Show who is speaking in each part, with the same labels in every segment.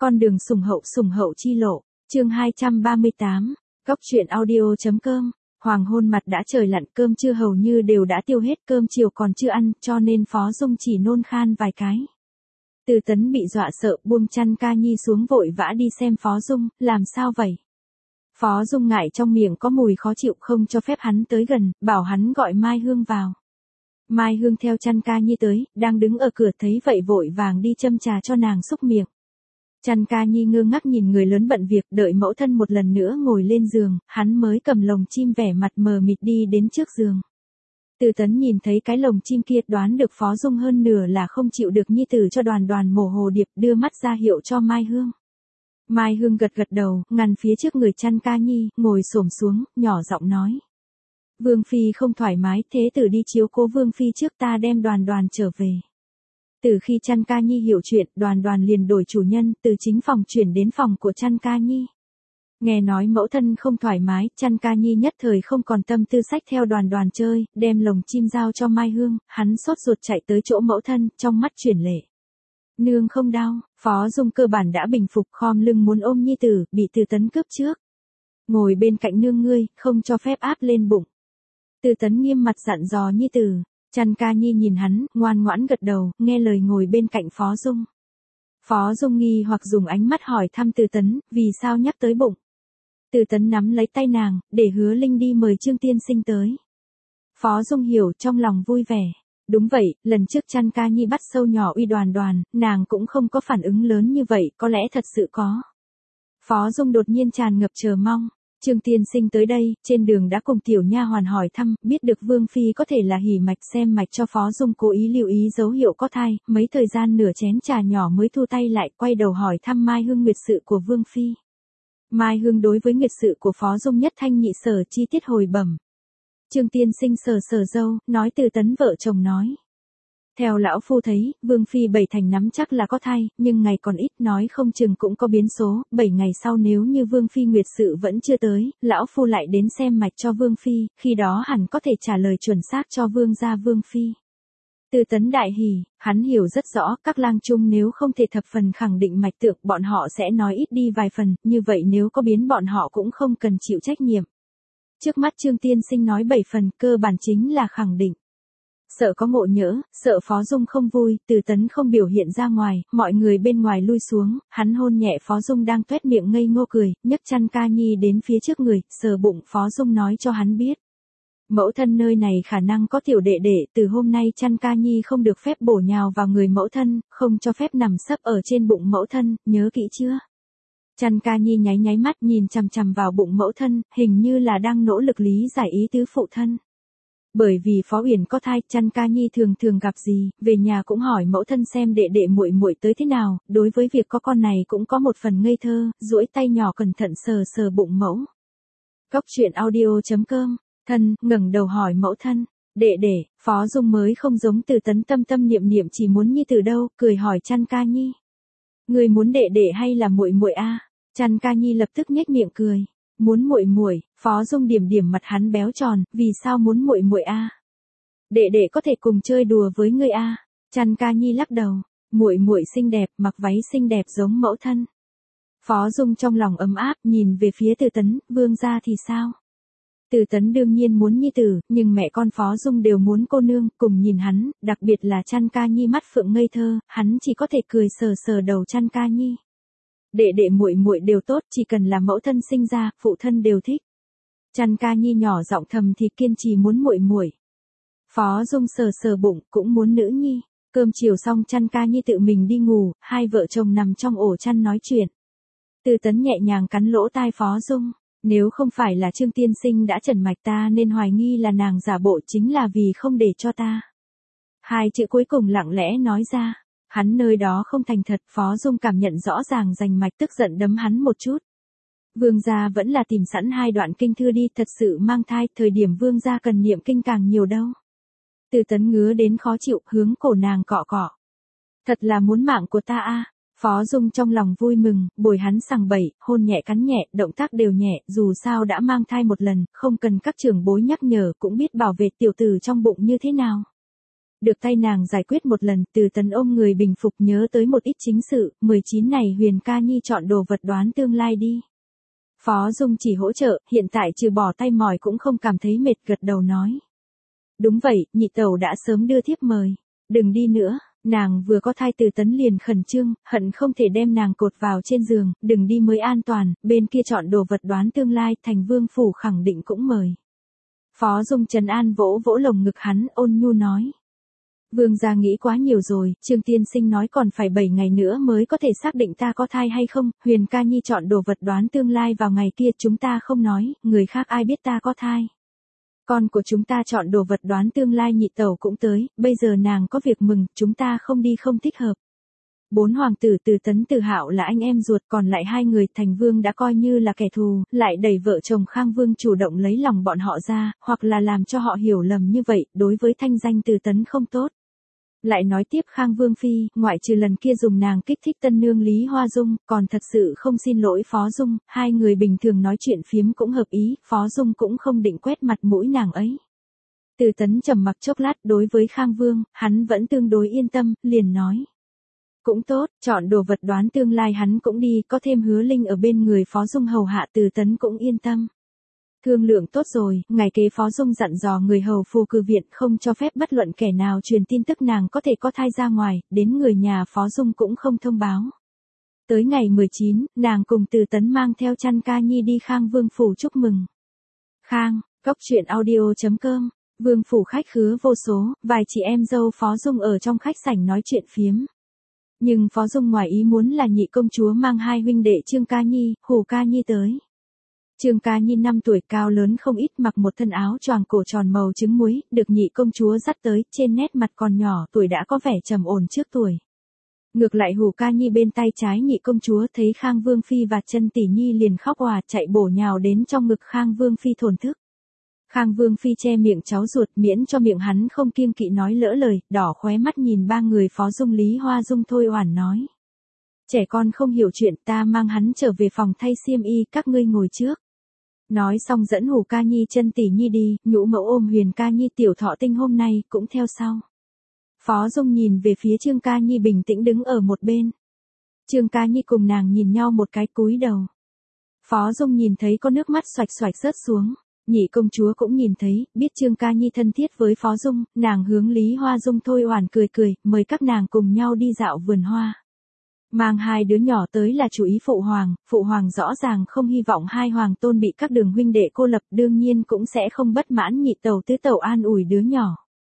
Speaker 1: Con đường sủng hậu chi lộ, chương 238, Góc truyện audio.com. Hoàng hôn mặt đã trời lặn, cơm trưa hầu như đều đã tiêu hết, cơm chiều còn chưa ăn, cho nên Phó Dung chỉ nôn khan vài cái. Từ Tấn bị dọa sợ, buông chăn ca nhi xuống vội vã đi xem Phó Dung, làm sao vậy? Phó Dung ngại trong miệng có mùi khó chịu không cho phép hắn tới gần, bảo hắn gọi Mai Hương vào. Mai Hương theo chăn ca nhi tới, đang đứng ở cửa thấy vậy vội vàng đi châm trà cho nàng xúc miệng. Chăn ca nhi ngơ ngác nhìn người lớn bận việc, đợi mẫu thân một lần nữa ngồi lên giường, hắn mới cầm lồng chim vẻ mặt mờ mịt đi đến trước giường. Từ Tấn nhìn thấy cái lồng chim kia, đoán được Phó Dung hơn nửa là không chịu được nhi tử cho Đoàn mổ hồ điệp, đưa mắt ra hiệu cho Mai Hương. Mai Hương gật đầu, ngăn phía trước người chăn ca nhi, ngồi xổm xuống, nhỏ giọng nói. Vương Phi không thoải mái, thế tử đi chiếu cố Vương Phi trước, ta đem Đoàn trở về. Từ khi chăn ca nhi hiểu chuyện, Đoàn liền đổi chủ nhân, từ chính phòng chuyển đến phòng của chăn ca nhi. Nghe nói mẫu thân không thoải mái, chăn ca nhi nhất thời không còn tâm tư sách theo Đoàn chơi, đem lồng chim giao cho Mai Hương, hắn sốt ruột chạy tới chỗ mẫu thân, trong mắt chuyển lệ. Nương không đau, Phó Dung cơ bản đã bình phục, khom lưng muốn ôm nhi tử, bị Từ Tấn cướp trước. Ngồi bên cạnh nương ngươi, không cho phép áp lên bụng. Từ Tấn nghiêm mặt dặn dò nhi tử. Chăn ca nhi nhìn hắn, ngoan ngoãn gật đầu, nghe lời ngồi bên cạnh Phó Dung. Phó Dung nghi hoặc dùng ánh mắt hỏi thăm Từ Tấn, vì sao nhắc tới bụng. Từ Tấn nắm lấy tay nàng, để Hứa Linh đi mời Trương tiên sinh tới. Phó Dung hiểu, trong lòng vui vẻ. Đúng vậy, lần trước chăn ca nhi bắt sâu nhỏ uy Đoàn, nàng cũng không có phản ứng lớn như vậy, có lẽ thật sự có. Phó Dung đột nhiên tràn ngập chờ mong. Trương tiên sinh tới đây, trên đường đã cùng tiểu nha hoàn hỏi thăm, biết được Vương Phi có thể là hỉ mạch, xem mạch cho Phó Dung cố ý lưu ý dấu hiệu có thai, mấy thời gian nửa chén trà nhỏ mới thu tay lại, quay đầu hỏi thăm Mai Hương nguyệt sự của Vương Phi. Mai Hương đối với nguyệt sự của Phó Dung nhất thanh nhị sở chi tiết hồi bẩm. Trương tiên sinh sờ râu, nói Từ Tấn vợ chồng nói. Theo lão phu thấy, Vương Phi 7 thành nắm chắc là có thai, nhưng ngày còn ít, nói không chừng cũng có biến số, 7 ngày sau nếu như Vương Phi nguyệt sự vẫn chưa tới, lão phu lại đến xem mạch cho Vương Phi, khi đó hẳn có thể trả lời chuẩn xác cho Vương gia Vương Phi. Từ Tấn đại hỉ, hắn hiểu rất rõ, các lang trung nếu không thể thập phần khẳng định mạch tượng, bọn họ sẽ nói ít đi vài phần, như vậy nếu có biến bọn họ cũng không cần chịu trách nhiệm. Trước mắt Trương tiên sinh nói 7 phần, cơ bản chính là khẳng định. Sợ có ngộ nhỡ, sợ Phó Dung không vui, Từ Tấn không biểu hiện ra ngoài, mọi người bên ngoài lui xuống, hắn hôn nhẹ Phó Dung đang tuét miệng ngây ngô cười, nhấc chăn ca nhi đến phía trước người, sờ bụng Phó Dung nói cho hắn biết. Mẫu thân nơi này khả năng có tiểu đệ đệ, từ hôm nay chăn ca nhi không được phép bổ nhào vào người mẫu thân, không cho phép nằm sấp ở trên bụng mẫu thân, nhớ kỹ chưa? Chăn ca nhi nháy mắt nhìn chằm vào bụng mẫu thân, hình như là đang nỗ lực lý giải ý tứ phụ thân. Bởi vì Phó Uyển có thai, chăn ca nhi thường gặp gì, về nhà cũng hỏi mẫu thân xem đệ đệ muội tới thế nào, đối với việc có con này cũng có một phần ngây thơ, duỗi tay nhỏ cẩn thận sờ bụng mẫu. Góc truyện audio.com, thân, ngẩng đầu hỏi mẫu thân, đệ, Phó Dung mới không giống Từ Tấn tâm niệm chỉ muốn nhi từ đâu, cười hỏi chăn ca nhi. Người muốn đệ hay là muội a? Chăn ca nhi lập tức nhếch miệng cười. Muốn muội, Phó Dung điểm mặt hắn béo tròn, vì sao muốn muội a? Đệ có thể cùng chơi đùa với ngươi a? Chăn ca nhi lắc đầu, muội xinh đẹp, mặc váy xinh đẹp giống mẫu thân. Phó Dung trong lòng ấm áp, nhìn về phía Từ Tấn, Vương gia thì sao? Từ Tấn đương nhiên muốn nhi tử, nhưng mẹ con Phó Dung đều muốn cô nương, cùng nhìn hắn, đặc biệt là chăn ca nhi mắt phượng ngây thơ, hắn chỉ có thể cười sờ đầu chăn ca nhi. Đệ muội đều tốt, chỉ cần là mẫu thân sinh ra, phụ thân đều thích. Chăn ca nhi nhỏ giọng thầm thì kiên trì muốn muội. Phó Dung sờ bụng, cũng muốn nữ nhi. Cơm chiều xong chăn ca nhi tự mình đi ngủ, hai vợ chồng nằm trong ổ chăn nói chuyện. Từ Tấn nhẹ nhàng cắn lỗ tai Phó Dung. Nếu không phải là Trương tiên sinh đã trần mạch ta nên hoài nghi là nàng giả bộ, chính là vì không để cho ta. Hai chữ cuối cùng lặng lẽ nói ra. Hắn nơi đó không thành thật, Phó Dung cảm nhận rõ ràng rành mạch, tức giận đấm hắn một chút. Vương gia vẫn là tìm sẵn 2 đoạn kinh thư đi, thật sự mang thai, thời điểm vương gia cần niệm kinh càng nhiều đâu. Từ Tấn ngứa đến khó chịu, hướng cổ nàng cọ. Thật là muốn mạng của ta a. Phó Dung trong lòng vui mừng, bồi hắn sằng bậy, hôn nhẹ cắn nhẹ, động tác đều nhẹ, dù sao đã mang thai một lần, không cần các trưởng bối nhắc nhở cũng biết bảo vệ tiểu tử trong bụng như thế nào. Được tay nàng giải quyết một lần, Từ Tấn ôm người bình phục nhớ tới một ít chính sự, 19 này Huyền ca nhi chọn đồ vật đoán tương lai đi. Phó Dung chỉ hỗ trợ, hiện tại trừ bỏ tay mỏi cũng không cảm thấy mệt, gật đầu nói. Đúng vậy, nhị tẩu đã sớm đưa thiếp mời. Đừng đi nữa, nàng vừa có thai Từ Tấn liền khẩn trương, hận không thể đem nàng cột vào trên giường, đừng đi mới an toàn, bên kia chọn đồ vật đoán tương lai, thành vương phủ khẳng định cũng mời. Phó Dung trấn an vỗ vỗ lồng ngực hắn, ôn nhu nói. Vương gia nghĩ quá nhiều rồi, Trương tiên sinh nói còn phải 7 ngày nữa mới có thể xác định ta có thai hay không, Huyền ca nhi chọn đồ vật đoán tương lai vào ngày kia chúng ta không nói, người khác ai biết ta có thai. Con của chúng ta chọn đồ vật đoán tương lai nhị tẩu cũng tới, bây giờ nàng có việc mừng, chúng ta không đi không thích hợp. 4 hoàng tử Từ Tấn Từ Hạo là anh em ruột, còn lại 2 người Thành Vương đã coi như là kẻ thù, lại đẩy vợ chồng Khang Vương chủ động lấy lòng bọn họ ra, hoặc là làm cho họ hiểu lầm như vậy, đối với thanh danh Từ Tấn không tốt. Lại nói tiếp Khang Vương Phi, ngoại trừ lần kia dùng nàng kích thích tân nương Lý Hoa Dung, còn thật sự không xin lỗi Phó Dung, 2 người bình thường nói chuyện phiếm cũng hợp ý, Phó Dung cũng không định quét mặt mũi nàng ấy. Từ Tấn trầm mặc chốc lát, đối với Khang Vương, hắn vẫn tương đối yên tâm, liền nói. Cũng tốt, chọn đồ vật đoán tương lai hắn cũng đi, có thêm Hứa Linh ở bên người Phó Dung hầu hạ, Từ Tấn cũng yên tâm. Thương lượng tốt rồi, ngày kế Phó Dung dặn dò người hầu phù cử viện không cho phép bất luận kẻ nào truyền tin tức nàng có thể có thai ra ngoài, đến người nhà Phó Dung cũng không thông báo. Tới ngày 19, nàng cùng Từ Tấn mang theo chăn ca nhi đi Khang Vương phủ chúc mừng. Khang, góc truyện audio.com, Vương phủ khách khứa vô số, vài chị em dâu Phó Dung ở trong khách sảnh nói chuyện phiếm. Nhưng Phó Dung ngoài ý muốn là nhị công chúa mang 2 huynh đệ Trương ca nhi, Hù ca nhi tới. Trương ca nhi 5 tuổi cao lớn không ít, mặc một thân áo choàng cổ tròn màu trứng muối, được nhị công chúa dắt tới, trên nét mặt còn nhỏ tuổi đã có vẻ trầm ổn trước tuổi. Ngược lại Hù ca nhi bên tay trái nhị công chúa thấy Khang Vương Phi và chân tỷ nhi liền khóc òa, chạy bổ nhào đến trong ngực Khang Vương Phi thổn thức. Khang Vương Phi che miệng cháu ruột miễn cho miệng hắn không kiêng kỵ nói lỡ lời, đỏ khóe mắt nhìn 3 người Phó Dung Lý Hoa Dung Thôi Oản nói. Trẻ con không hiểu chuyện, ta mang hắn trở về phòng thay xiêm y, các ngươi ngồi trước. Nói xong dẫn Hù ca nhi chân tỷ nhi đi, nhũ mẫu ôm Huyền ca nhi tiểu thọ tinh hôm nay cũng theo sau. Phó Dung nhìn về phía Trương ca nhi bình tĩnh đứng ở một bên. Trương ca nhi cùng nàng nhìn nhau một cái cúi đầu. Phó Dung nhìn thấy có nước mắt xoạch xoạch rớt xuống. Nhị công chúa cũng nhìn thấy, biết Trương ca nhi thân thiết với Phó Dung, nàng hướng Lý Hoa Dung Thôi Oản cười cười, mời các nàng cùng nhau đi dạo vườn hoa. Mang 2 đứa nhỏ tới là chủ ý phụ hoàng rõ ràng không hy vọng 2 hoàng tôn bị các đường huynh đệ cô lập, đương nhiên cũng sẽ không bất mãn nhị tẩu tứ tẩu an ủi đứa nhỏ.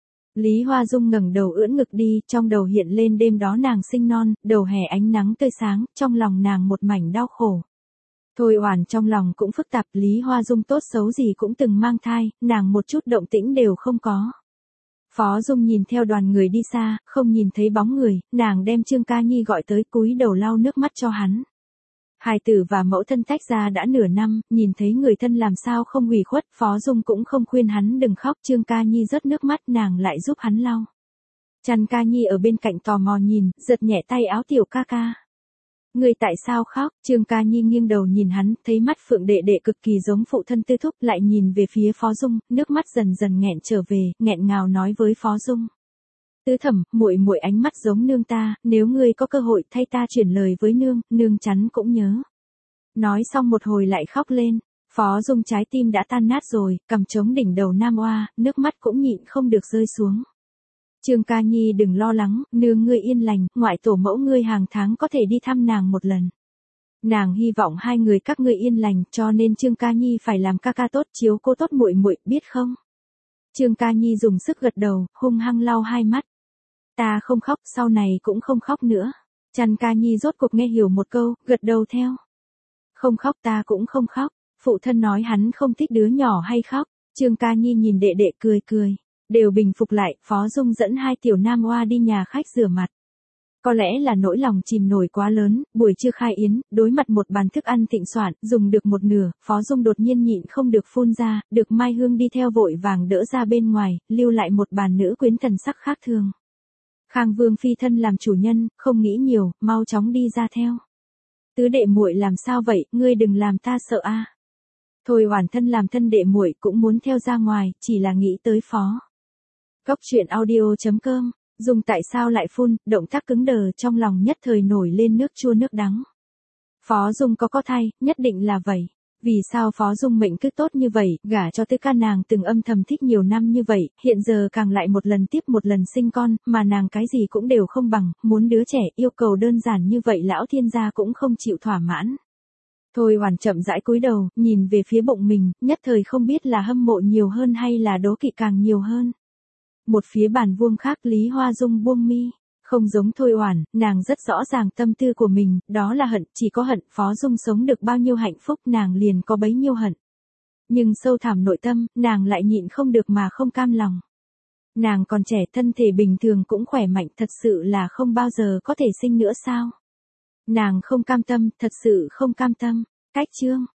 Speaker 1: Lý Hoa Dung ngẩng đầu ưỡn ngực đi, trong đầu hiện lên đêm đó nàng sinh non, đầu hè ánh nắng tươi sáng, trong lòng nàng một mảnh đau khổ. Thôi Oản trong lòng cũng phức tạp, Lý Hoa Dung tốt xấu gì cũng từng mang thai, nàng một chút động tĩnh đều không có. Phó Dung nhìn theo đoàn người đi xa, không nhìn thấy bóng người, nàng đem Trương ca nhi gọi tới cúi đầu lau nước mắt cho hắn. Hài tử và mẫu thân tách ra đã nửa năm, nhìn thấy người thân làm sao không ủy khuất, Phó Dung cũng không khuyên hắn đừng khóc, Trương ca nhi rớt nước mắt, nàng lại giúp hắn lau. Chăn ca nhi ở bên cạnh tò mò nhìn, giật nhẹ tay áo tiểu ca ca. Người tại sao khóc? Trương ca nhi nghiêng đầu nhìn hắn, thấy mắt Phượng đệ đệ cực kỳ giống phụ thân Tư Thúc, lại nhìn về phía Phó Dung, nước mắt dần dần nghẹn trở về, nghẹn ngào nói với Phó Dung. Tứ thẩm, muội muội ánh mắt giống nương ta, nếu ngươi có cơ hội thay ta chuyển lời với nương, nương chắn cũng nhớ. Nói xong một hồi lại khóc lên, Phó Dung trái tim đã tan nát rồi, cầm trống đỉnh đầu nam oa, nước mắt cũng nhịn không được rơi xuống. Trương ca nhi đừng lo lắng, nương ngươi yên lành, ngoại tổ mẫu ngươi hàng tháng có thể đi thăm nàng một lần. Nàng hy vọng 2 người các ngươi yên lành, cho nên Trương ca nhi phải làm ca ca tốt, chiếu cô tốt muội muội, biết không? Trương ca nhi dùng sức gật đầu, hung hăng lau 2 mắt. Ta không khóc, sau này cũng không khóc nữa. Chăn ca nhi rốt cuộc nghe hiểu một câu, gật đầu theo. Không khóc, ta cũng không khóc. Phụ thân nói hắn không thích đứa nhỏ hay khóc. Trương ca nhi nhìn đệ đệ cười cười. Đều bình phục lại, Phó Dung dẫn 2 tiểu nam oa đi nhà khách rửa mặt. Có lẽ là nỗi lòng chìm nổi quá lớn, buổi trưa khai yến, đối mặt một bàn thức ăn thịnh soạn, dùng được một nửa, Phó Dung đột nhiên nhịn không được phun ra, được Mai Hương đi theo vội vàng đỡ ra bên ngoài, lưu lại một bàn nữ quyến thần sắc khác thường. Khang Vương Phi thân làm chủ nhân, không nghĩ nhiều, mau chóng đi ra theo. Tứ đệ muội làm sao vậy, ngươi đừng làm ta sợ a. Thôi Oản thân làm thân đệ muội cũng muốn theo ra ngoài, chỉ là nghĩ tới Phó Góc chuyện audio.com, Dung tại sao lại phun, động tác cứng đờ trong lòng nhất thời nổi lên nước chua nước đắng. Phó Dung có thai, nhất định là vậy. Vì sao Phó Dung mệnh cứ tốt như vậy, gả cho Tư Ca nàng từng âm thầm thích nhiều năm như vậy, hiện giờ càng lại một lần tiếp một lần sinh con, mà nàng cái gì cũng đều không bằng, muốn đứa trẻ, yêu cầu đơn giản như vậy lão thiên gia cũng không chịu thỏa mãn. Thôi Hoàn chậm rãi cúi đầu, nhìn về phía bụng mình, nhất thời không biết là hâm mộ nhiều hơn hay là đố kỵ càng nhiều hơn. Một phía bàn vuông khác Lý Hoa Dung buông mi. Không giống Thôi Oản, nàng rất rõ ràng tâm tư của mình, đó là hận, chỉ có hận, Phó Dung sống được bao nhiêu hạnh phúc nàng liền có bấy nhiêu hận. Nhưng sâu thẳm nội tâm, nàng lại nhịn không được mà không cam lòng. Nàng còn trẻ, thân thể bình thường cũng khỏe mạnh, thật sự là không bao giờ có thể sinh nữa sao? Nàng không cam tâm, thật sự không cam tâm. Cách chương